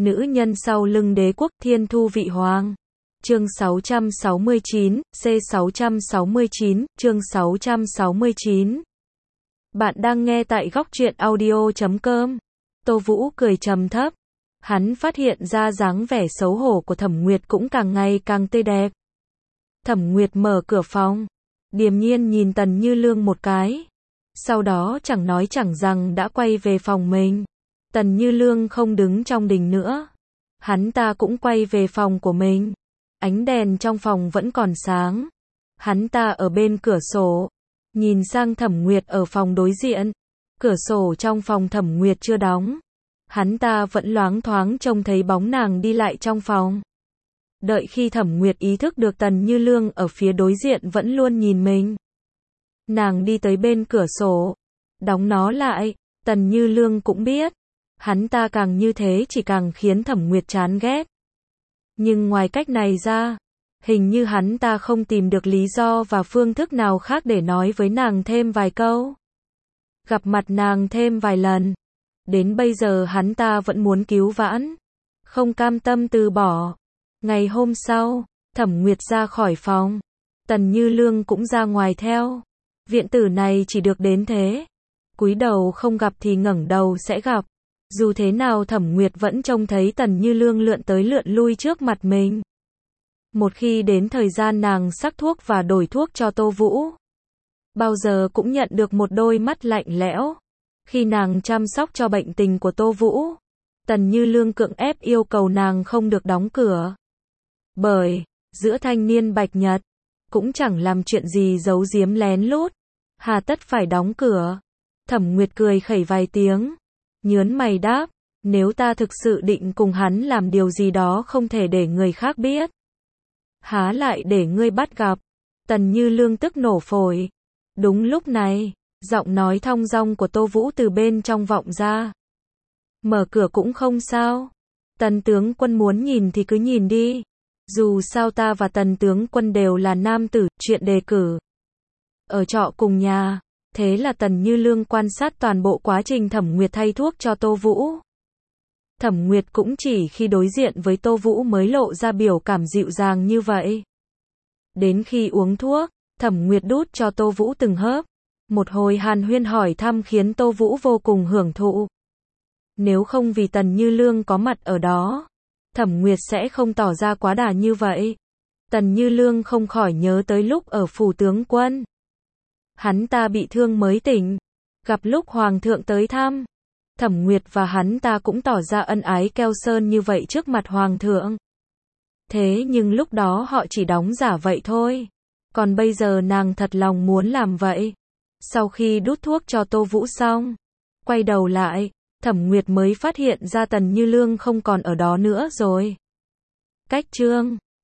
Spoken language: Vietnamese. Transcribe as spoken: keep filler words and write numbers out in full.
Nữ nhân sau lưng đế quốc Thiên Thu Vị Hoàng. Chương sáu trăm sáu mươi chín, C sáu trăm sáu mươi chín, chương sáu trăm sáu mươi chín. Bạn đang nghe tại góc truyện audio chấm com. Tô Vũ cười trầm thấp. Hắn phát hiện ra dáng vẻ xấu hổ của Thẩm Nguyệt cũng càng ngày càng tươi đẹp. Thẩm Nguyệt mở cửa phòng, điềm nhiên nhìn Tần Như Lương một cái. Sau đó chẳng nói chẳng rằng đã quay về phòng mình. Tần Như Lương không đứng trong đình nữa. Hắn ta cũng quay về phòng của mình. Ánh đèn trong phòng vẫn còn sáng. Hắn ta ở bên cửa sổ, nhìn sang Thẩm Nguyệt ở phòng đối diện. Cửa sổ trong phòng Thẩm Nguyệt chưa đóng. Hắn ta vẫn loáng thoáng trông thấy bóng nàng đi lại trong phòng. Đợi khi Thẩm Nguyệt ý thức được Tần Như Lương ở phía đối diện vẫn luôn nhìn mình. Nàng đi tới bên cửa sổ, đóng nó lại. Tần Như Lương cũng biết, hắn ta càng như thế chỉ càng khiến Thẩm Nguyệt chán ghét. Nhưng ngoài cách này ra, hình như hắn ta không tìm được lý do và phương thức nào khác để nói với nàng thêm vài câu. Gặp mặt nàng thêm vài lần. Đến bây giờ hắn ta vẫn muốn cứu vãn, không cam tâm từ bỏ. Ngày hôm sau, Thẩm Nguyệt ra khỏi phòng. Tần Như Lương cũng ra ngoài theo. Viện tử này chỉ được đến thế. Cúi đầu không gặp thì ngẩng đầu sẽ gặp. Dù thế nào Thẩm Nguyệt vẫn trông thấy Tần Như Lương lượn tới lượn lui trước mặt mình. Một khi đến thời gian nàng sắc thuốc và đổi thuốc cho Tô Vũ, bao giờ cũng nhận được một đôi mắt lạnh lẽo. Khi nàng chăm sóc cho bệnh tình của Tô Vũ, Tần Như Lương cưỡng ép yêu cầu nàng không được đóng cửa. Bởi, giữa thanh niên bạch nhật, cũng chẳng làm chuyện gì giấu giếm lén lút. Hà tất phải đóng cửa. Thẩm Nguyệt cười khẩy vài tiếng, nhớn mày đáp, nếu ta thực sự định cùng hắn làm điều gì đó không thể để người khác biết. Há lại để ngươi bắt gặp. Tần Như Lương tức nổ phổi. Đúng lúc này, giọng nói thong dong của Tô Vũ từ bên trong vọng ra. Mở cửa cũng không sao. Tần tướng quân muốn nhìn thì cứ nhìn đi. Dù sao ta và Tần tướng quân đều là nam tử, chuyện đề cử. Ở trọ cùng nhà. Thế là Tần Như Lương quan sát toàn bộ quá trình Thẩm Nguyệt thay thuốc cho Tô Vũ. Thẩm Nguyệt cũng chỉ khi đối diện với Tô Vũ mới lộ ra biểu cảm dịu dàng như vậy. Đến khi uống thuốc, Thẩm Nguyệt đút cho Tô Vũ từng hớp. Một hồi hàn huyên hỏi thăm khiến Tô Vũ vô cùng hưởng thụ. Nếu không vì Tần Như Lương có mặt ở đó, Thẩm Nguyệt sẽ không tỏ ra quá đà như vậy. Tần Như Lương không khỏi nhớ tới lúc ở phủ tướng quân. Hắn ta bị thương mới tỉnh, gặp lúc Hoàng thượng tới thăm. Thẩm Nguyệt và hắn ta cũng tỏ ra ân ái keo sơn như vậy trước mặt Hoàng thượng. Thế nhưng lúc đó họ chỉ đóng giả vậy thôi. Còn bây giờ nàng thật lòng muốn làm vậy. Sau khi đút thuốc cho Tô Vũ xong, quay đầu lại, Thẩm Nguyệt mới phát hiện ra Tần Như Lương không còn ở đó nữa rồi. Cách chương